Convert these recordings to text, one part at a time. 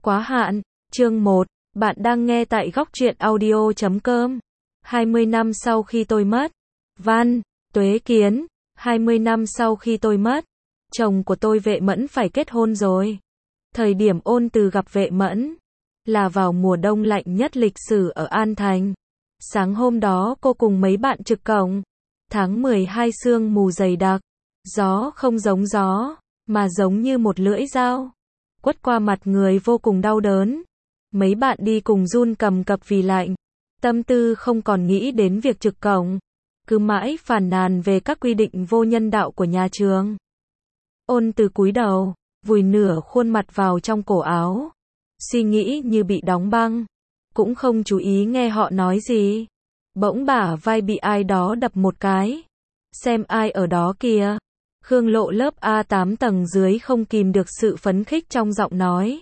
Quá hạn, chương 1, bạn đang nghe tại góc truyện audio.com. 20 năm sau khi tôi mất. Văn, Tuế Kiến, 20 năm sau khi tôi mất, chồng của tôi Vệ Mẫn phải kết hôn rồi. Thời điểm Ôn Từ gặp Vệ Mẫn là vào mùa đông lạnh nhất lịch sử ở An Thành. Sáng hôm đó cô cùng mấy bạn trực cổng. Tháng 12 sương mù dày đặc, gió không giống gió, mà giống như một lưỡi dao quất qua mặt người vô cùng đau đớn. Mấy bạn đi cùng run cầm cập vì lạnh, tâm tư không còn nghĩ đến việc trực cổng, cứ mãi phàn nàn về các quy định vô nhân đạo của nhà trường. Ôn Từ cúi đầu, vùi nửa khuôn mặt vào trong cổ áo, suy nghĩ như bị đóng băng, cũng không chú ý nghe họ nói gì. Bỗng bả vai bị ai đó đập một cái. Xem ai ở đó kìa. Khương Lộ lớp A8 tầng dưới không kìm được sự phấn khích trong giọng nói.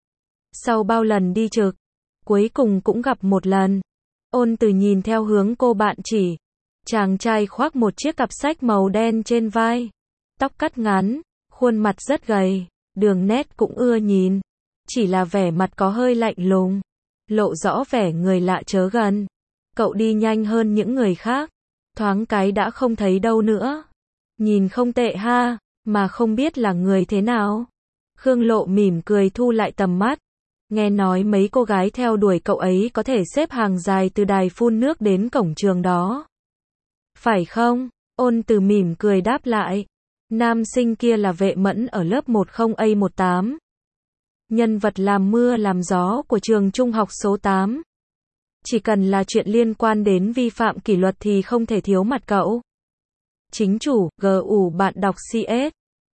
Sau bao lần đi trực, cuối cùng cũng gặp một lần. Ôn Từ nhìn theo hướng cô bạn chỉ. Chàng trai khoác một chiếc cặp sách màu đen trên vai, tóc cắt ngắn, khuôn mặt rất gầy, đường nét cũng ưa nhìn, chỉ là vẻ mặt có hơi lạnh lùng, lộ rõ vẻ người lạ chớ gần. Cậu đi nhanh hơn những người khác, thoáng cái đã không thấy đâu nữa. Nhìn không tệ ha, mà không biết là người thế nào. Khương Lộ mỉm cười thu lại tầm mắt. Nghe nói mấy cô gái theo đuổi cậu ấy có thể xếp hàng dài từ đài phun nước đến cổng trường đó. Phải không? Ôn Từ mỉm cười đáp lại. Nam sinh kia là Vệ Mẫn ở lớp 10A18. Nhân vật làm mưa làm gió của trường trung học số 8. Chỉ cần là chuyện liên quan đến vi phạm kỷ luật thì không thể thiếu mặt cậu. Chính chủ, GU bạn đọc CS.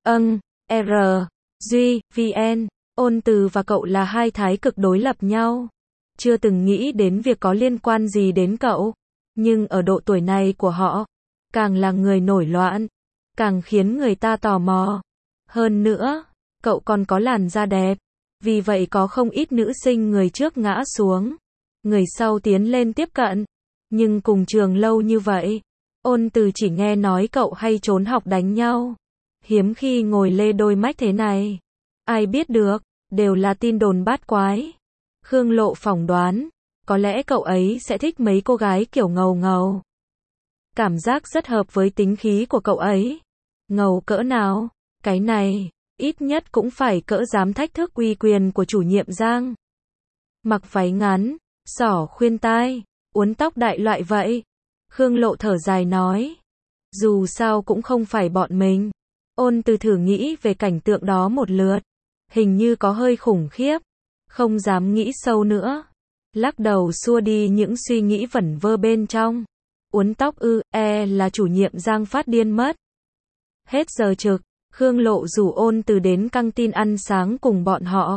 R. Duy, VN. Ôn Từ và cậu là hai thái cực đối lập nhau. Chưa từng nghĩ đến việc có liên quan gì đến cậu. Nhưng ở độ tuổi này của họ, càng là người nổi loạn, càng khiến người ta tò mò. Hơn nữa, cậu còn có làn da đẹp. Vì vậy có không ít nữ sinh người trước ngã xuống, người sau tiến lên tiếp cận. Nhưng cùng trường lâu như vậy, Ôn Từ chỉ nghe nói cậu hay trốn học đánh nhau. Hiếm khi ngồi lê đôi mách thế này. Ai biết được, đều là tin đồn bát quái. Khương Lộ phỏng đoán, có lẽ cậu ấy sẽ thích mấy cô gái kiểu ngầu ngầu. Cảm giác rất hợp với tính khí của cậu ấy. Ngầu cỡ nào, cái này, ít nhất cũng phải cỡ dám thách thức uy quyền của chủ nhiệm Giang. Mặc váy ngắn, xỏ khuyên tai, uốn tóc đại loại vậy. Khương Lộ thở dài nói. Dù sao cũng không phải bọn mình. Ôn Từ thử nghĩ về cảnh tượng đó một lượt. Hình như có hơi khủng khiếp. Không dám nghĩ sâu nữa. Lắc đầu xua đi những suy nghĩ vẩn vơ bên trong. Uốn tóc là chủ nhiệm Giang phát điên mất. Hết giờ trực, Khương Lộ rủ Ôn Từ đến căng tin ăn sáng cùng bọn họ.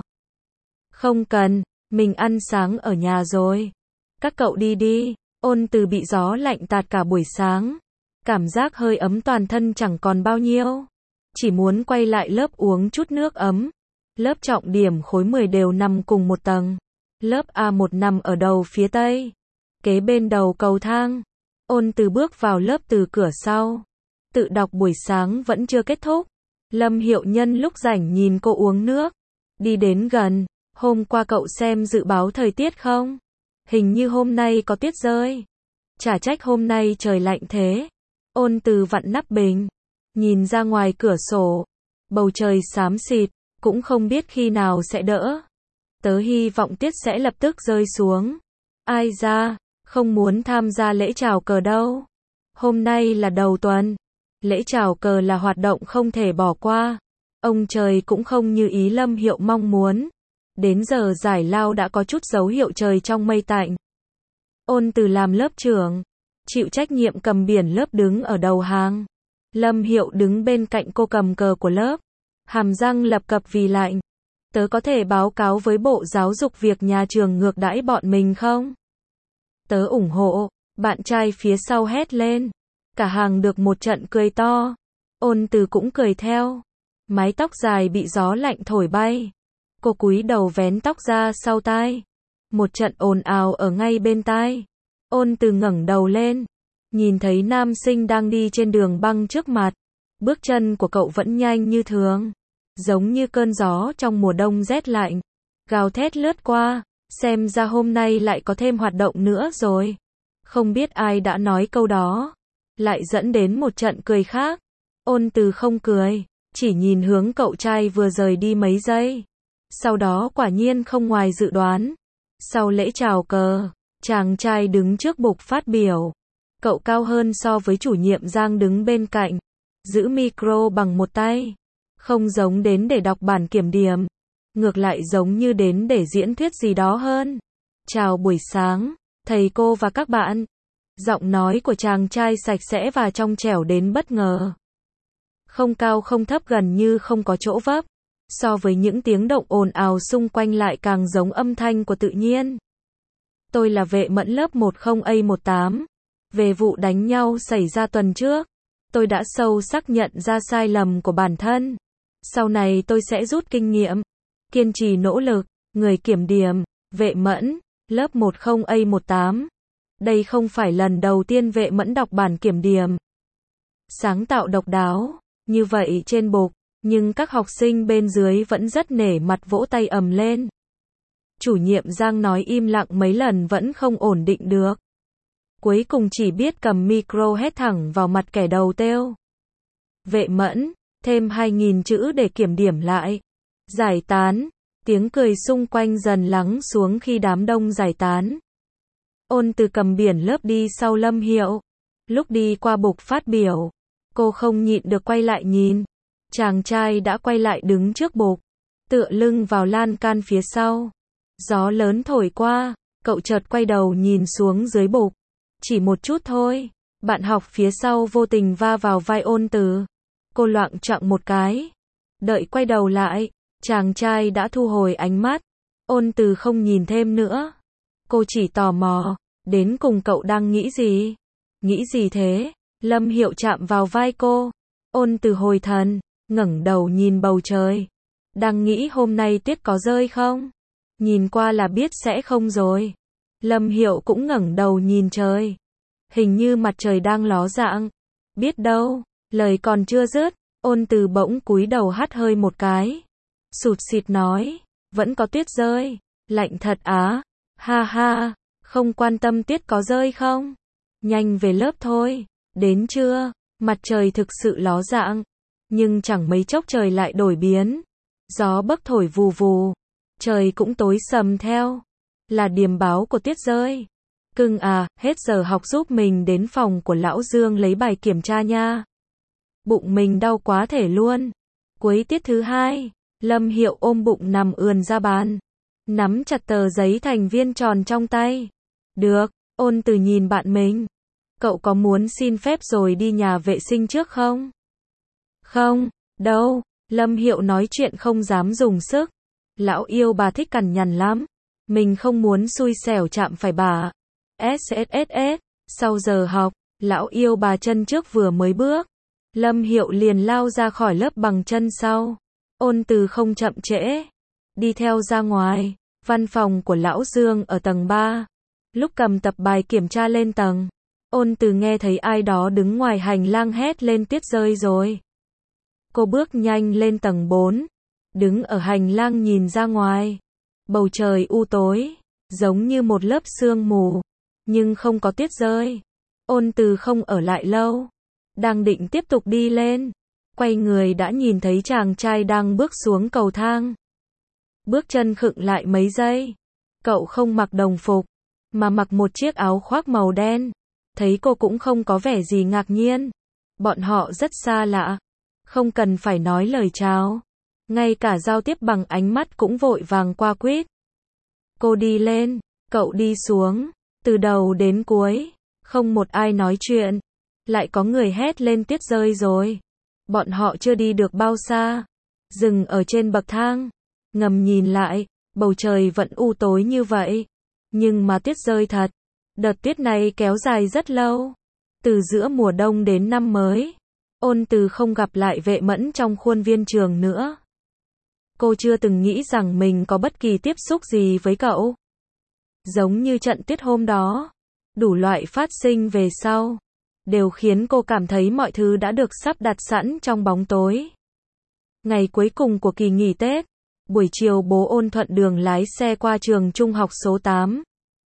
Không cần, mình ăn sáng ở nhà rồi. Các cậu đi đi. Ôn Từ bị gió lạnh tạt cả buổi sáng. Cảm giác hơi ấm toàn thân chẳng còn bao nhiêu. Chỉ muốn quay lại lớp uống chút nước ấm. Lớp trọng điểm khối 10 đều nằm cùng một tầng. Lớp A1 nằm ở đầu phía tây, kế bên đầu cầu thang. Ôn Từ bước vào lớp từ cửa sau. Tự đọc buổi sáng vẫn chưa kết thúc. Lâm Hiệu Nhân lúc rảnh nhìn cô uống nước. Đi đến gần. Hôm qua cậu xem dự báo thời tiết không? Hình như hôm nay có tuyết rơi. Chả trách hôm nay trời lạnh thế. Ôn Từ vặn nắp bình, nhìn ra ngoài cửa sổ. Bầu trời xám xịt, cũng không biết khi nào sẽ đỡ. Tớ hy vọng tuyết sẽ lập tức rơi xuống. Ai ra, không muốn tham gia lễ chào cờ đâu. Hôm nay là đầu tuần. Lễ chào cờ là hoạt động không thể bỏ qua. Ông trời cũng không như ý Lâm Hiệu mong muốn. Đến giờ giải lao đã có chút dấu hiệu trời trong mây tạnh. Ôn Từ làm lớp trưởng, chịu trách nhiệm cầm biển lớp đứng ở đầu hàng. Lâm Hiệu đứng bên cạnh cô cầm cờ của lớp. Hàm răng lập cập vì lạnh. Tớ có thể báo cáo với Bộ Giáo dục việc nhà trường ngược đãi bọn mình không? Tớ ủng hộ, bạn trai phía sau hét lên. Cả hàng được một trận cười to. Ôn Từ cũng cười theo. Mái tóc dài bị gió lạnh thổi bay. Cô cúi đầu vén tóc ra sau tai. Một trận ồn ào ở ngay bên tai. Ôn Từ ngẩng đầu lên, nhìn thấy nam sinh đang đi trên đường băng trước mặt. Bước chân của cậu vẫn nhanh như thường, giống như cơn gió trong mùa đông rét lạnh. gào thét lướt qua, xem ra hôm nay lại có thêm hoạt động nữa rồi. Không biết ai đã nói câu đó, lại dẫn đến một trận cười khác. Ôn Từ không cười, chỉ nhìn hướng cậu trai vừa rời đi mấy giây. Sau đó quả nhiên không ngoài dự đoán. Sau lễ chào cờ, chàng trai đứng trước bục phát biểu. Cậu cao hơn so với chủ nhiệm Giang đứng bên cạnh, giữ micro bằng một tay. Không giống đến để đọc bản kiểm điểm, ngược lại giống như đến để diễn thuyết gì đó hơn. Chào buổi sáng, thầy cô và các bạn. Giọng nói của chàng trai sạch sẽ và trong trẻo đến bất ngờ. Không cao không thấp, gần như không có chỗ vấp. So với những tiếng động ồn ào xung quanh lại càng giống âm thanh của tự nhiên. Tôi là Vệ Mẫn lớp 10A18. Về vụ đánh nhau xảy ra tuần trước, tôi đã sâu sắc nhận ra sai lầm của bản thân. Sau này tôi sẽ rút kinh nghiệm, kiên trì nỗ lực. Người kiểm điểm, Vệ Mẫn, lớp 10A18. Đây không phải lần đầu tiên Vệ Mẫn đọc bản kiểm điểm. Sáng tạo độc đáo, như vậy trên bục, nhưng các học sinh bên dưới vẫn rất nể mặt vỗ tay ầm lên. Chủ nhiệm Giang nói im lặng mấy lần vẫn không ổn định được. Cuối cùng chỉ biết cầm micro hét thẳng vào mặt kẻ đầu têu. Vệ Mẫn, thêm 2.000 chữ để kiểm điểm lại. Giải tán, tiếng cười xung quanh dần lắng xuống khi đám đông giải tán. Ôn Từ cầm biển lớp đi sau Lâm Hiệu. Lúc đi qua bục phát biểu, cô không nhịn được quay lại nhìn. Chàng trai đã quay lại đứng trước bục, tựa lưng vào lan can phía sau. Gió lớn thổi qua, cậu chợt quay đầu nhìn xuống dưới bục. Chỉ một chút thôi, bạn học phía sau vô tình va vào vai Ôn Từ. Cô loạng choạng một cái. Đợi quay đầu lại, chàng trai đã thu hồi ánh mắt. Ôn Từ không nhìn thêm nữa. Cô chỉ tò mò, đến cùng cậu đang nghĩ gì? Nghĩ gì thế? Lâm Hiệu chạm vào vai cô. Ôn Từ hồi thần, ngẩng đầu nhìn bầu trời. Đang nghĩ hôm nay tuyết có rơi không? Nhìn qua là biết sẽ không rồi. Lâm Hiệu cũng ngẩng đầu nhìn trời. Hình như mặt trời đang ló dạng. Biết đâu, lời còn chưa dứt, Ôn Từ bỗng cúi đầu hắt hơi một cái. Sụt sịt nói, vẫn có tuyết rơi. Lạnh thật á. Ha ha, không quan tâm tuyết có rơi không? Nhanh về lớp thôi. Đến trưa, mặt trời thực sự ló dạng. Nhưng chẳng mấy chốc trời lại đổi biến. Gió bấc thổi vù vù. Trời cũng tối sầm theo. Là điềm báo của tuyết rơi. Cưng à, hết giờ học giúp mình đến phòng của lão Dương lấy bài kiểm tra nha. Bụng mình đau quá thể luôn. Cuối tiết thứ 2, Lâm Hiệu ôm bụng nằm ườn ra bàn. Nắm chặt tờ giấy thành viên tròn trong tay. Được, Ôn Từ nhìn bạn mình. Cậu có muốn xin phép rồi đi nhà vệ sinh trước không? Không, đâu. Lâm Hiệu nói chuyện không dám dùng sức. Lão yêu bà thích cằn nhằn lắm. Mình không muốn xui xẻo chạm phải bà. SSSS. Sau giờ học, lão yêu bà chân trước vừa mới bước. Lâm Hiệu liền lao ra khỏi lớp bằng chân sau. Ôn Từ không chậm trễ. Đi theo ra ngoài. Văn phòng của lão Dương ở tầng 3. Lúc cầm tập bài kiểm tra lên tầng, Ôn Từ nghe thấy ai đó đứng ngoài hành lang hét lên tuyết rơi rồi. Cô bước nhanh lên tầng 4. Đứng ở hành lang nhìn ra ngoài. Bầu trời u tối, giống như một lớp sương mù. Nhưng không có tuyết rơi. Ôn Từ không ở lại lâu. Đang định tiếp tục đi lên. Quay người đã nhìn thấy chàng trai đang bước xuống cầu thang. Bước chân khựng lại mấy giây. Cậu không mặc đồng phục, mà mặc một chiếc áo khoác màu đen. Thấy cô cũng không có vẻ gì ngạc nhiên. Bọn họ rất xa lạ. Không cần phải nói lời chào. Ngay cả giao tiếp bằng ánh mắt cũng vội vàng qua quýt. Cô đi lên, cậu đi xuống. Từ đầu đến cuối, không một ai nói chuyện. Lại có người hét lên tuyết rơi rồi. Bọn họ chưa đi được bao xa. Dừng ở trên bậc thang. Ngầm nhìn lại, bầu trời vẫn u tối như vậy. Nhưng mà tuyết rơi thật. Đợt tuyết này kéo dài rất lâu. Từ giữa mùa đông đến năm mới. Ôn Từ không gặp lại Vệ Mẫn trong khuôn viên trường nữa. Cô chưa từng nghĩ rằng mình có bất kỳ tiếp xúc gì với cậu. Giống như trận tuyết hôm đó. Đủ loại phát sinh về sau. Đều khiến cô cảm thấy mọi thứ đã được sắp đặt sẵn trong bóng tối. Ngày cuối cùng của kỳ nghỉ Tết. Buổi chiều bố Ôn thuận đường lái xe qua trường trung học số 8.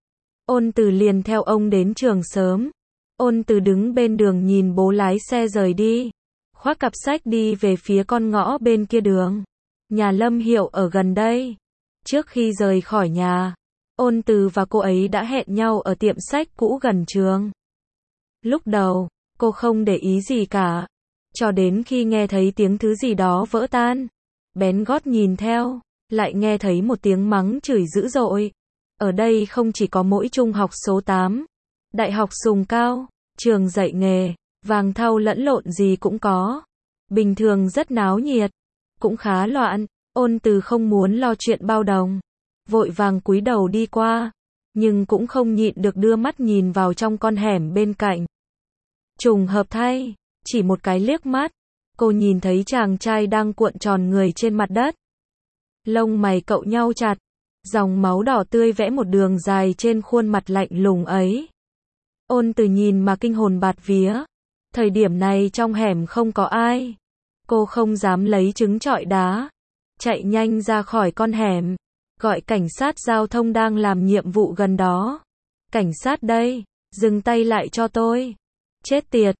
Ôn Từ liền theo ông đến trường sớm. Ôn Từ đứng bên đường nhìn bố lái xe rời đi. Khoác cặp sách đi về phía con ngõ bên kia đường. Nhà Lâm Hiệu ở gần đây. Trước khi rời khỏi nhà, Ôn Từ và cô ấy đã hẹn nhau ở tiệm sách cũ gần trường. Lúc đầu, cô không để ý gì cả. Cho đến khi nghe thấy tiếng thứ gì đó vỡ tan. Bén gót nhìn theo, lại nghe thấy một tiếng mắng chửi dữ dội. Ở đây không chỉ có mỗi trung học số 8, đại học Sùng Cao, trường dạy nghề, Vàng Thau lẫn lộn gì cũng có. Bình thường rất náo nhiệt, cũng khá loạn. Ôn Từ không muốn lo chuyện bao đồng, vội vàng cúi đầu đi qua, nhưng cũng không nhịn được đưa mắt nhìn vào trong con hẻm bên cạnh. Trùng hợp thay, chỉ một cái liếc mắt, cô nhìn thấy chàng trai đang cuộn tròn người trên mặt đất. Lông mày cậu nhau chặt, dòng máu đỏ tươi vẽ một đường dài trên khuôn mặt lạnh lùng ấy. Ôn Từ nhìn mà kinh hồn bạt vía. Thời điểm này trong hẻm không có ai. Cô không dám lấy trứng trọi đá. Chạy nhanh ra khỏi con hẻm. Gọi cảnh sát giao thông đang làm nhiệm vụ gần đó. Cảnh sát đây, dừng tay lại cho tôi. Chết tiệt,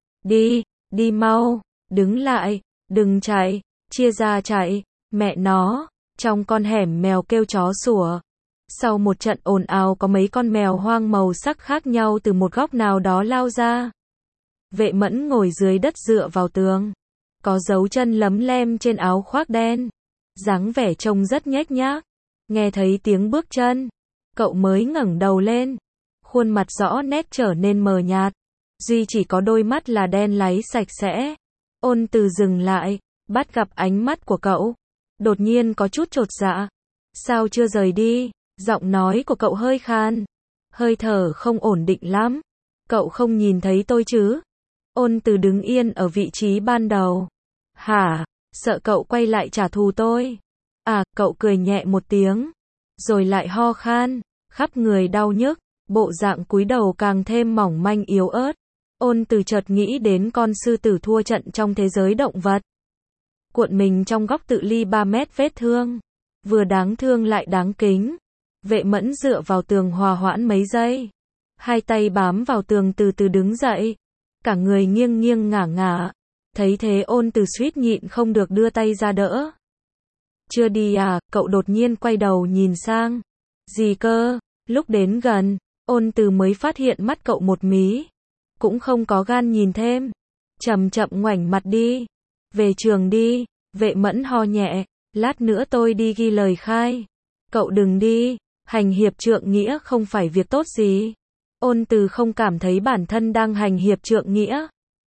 đi mau, đứng lại, đừng chạy, chia ra chạy, mẹ nó. Trong con hẻm mèo kêu chó sủa. Sau một trận ồn ào có mấy con mèo hoang màu sắc khác nhau từ một góc nào đó lao ra. Vệ Mẫn ngồi dưới đất dựa vào tường. Có dấu chân lấm lem trên áo khoác đen. Dáng vẻ trông rất nhếch nhác. Nghe thấy tiếng bước chân, cậu mới ngẩng đầu lên. Khuôn mặt rõ nét trở nên mờ nhạt. Duy chỉ có đôi mắt là đen láy sạch sẽ. Ôn Từ dừng lại, bắt gặp ánh mắt của cậu. Đột nhiên có chút chột dạ. Sao chưa rời đi? Giọng nói của cậu hơi khan. Hơi thở không ổn định lắm. Cậu không nhìn thấy tôi chứ? Ôn Từ đứng yên ở vị trí ban đầu. Hả? Sợ cậu quay lại trả thù tôi? À, cậu cười nhẹ một tiếng. Rồi lại ho khan. Khắp người đau nhức. Bộ dạng cúi đầu càng thêm mỏng manh yếu ớt. Ôn Từ chợt nghĩ đến con sư tử thua trận trong thế giới động vật. Cuộn mình trong góc tự ly 3 mét vết thương. Vừa đáng thương lại đáng kính. Vệ Mẫn dựa vào tường hòa hoãn mấy giây. Hai tay bám vào tường từ từ đứng dậy. Cả người nghiêng nghiêng ngả ngả. Thấy thế Ôn Từ suýt nhịn không được đưa tay ra đỡ. Chưa đi à? Cậu đột nhiên quay đầu nhìn sang. Gì cơ? Lúc đến gần, Ôn Từ mới phát hiện mắt cậu một mí. Cũng không có gan nhìn thêm. Chậm chậm ngoảnh mặt đi. Về trường đi. Vệ Mẫn ho nhẹ. Lát nữa tôi đi ghi lời khai. Cậu đừng đi. Hành hiệp trượng nghĩa không phải việc tốt gì. Ôn Từ không cảm thấy bản thân đang hành hiệp trượng nghĩa.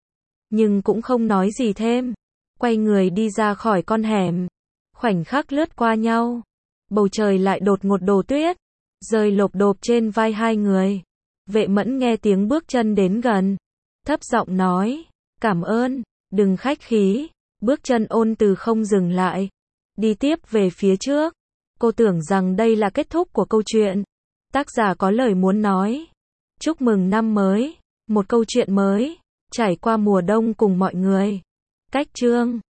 Nhưng cũng không nói gì thêm. Quay người đi ra khỏi con hẻm. Khoảnh khắc lướt qua nhau. Bầu trời lại đột ngột đổ tuyết. Rơi lộp độp trên vai hai người. Vệ Mẫn nghe tiếng bước chân đến gần. Thấp giọng nói. Cảm ơn. Đừng khách khí. Bước chân Ôn Từ không dừng lại. Đi tiếp về phía trước. Cô tưởng rằng đây là kết thúc của câu chuyện. Tác giả có lời muốn nói. Chúc mừng năm mới. Một câu chuyện mới. Trải qua mùa đông cùng mọi người. Cách chương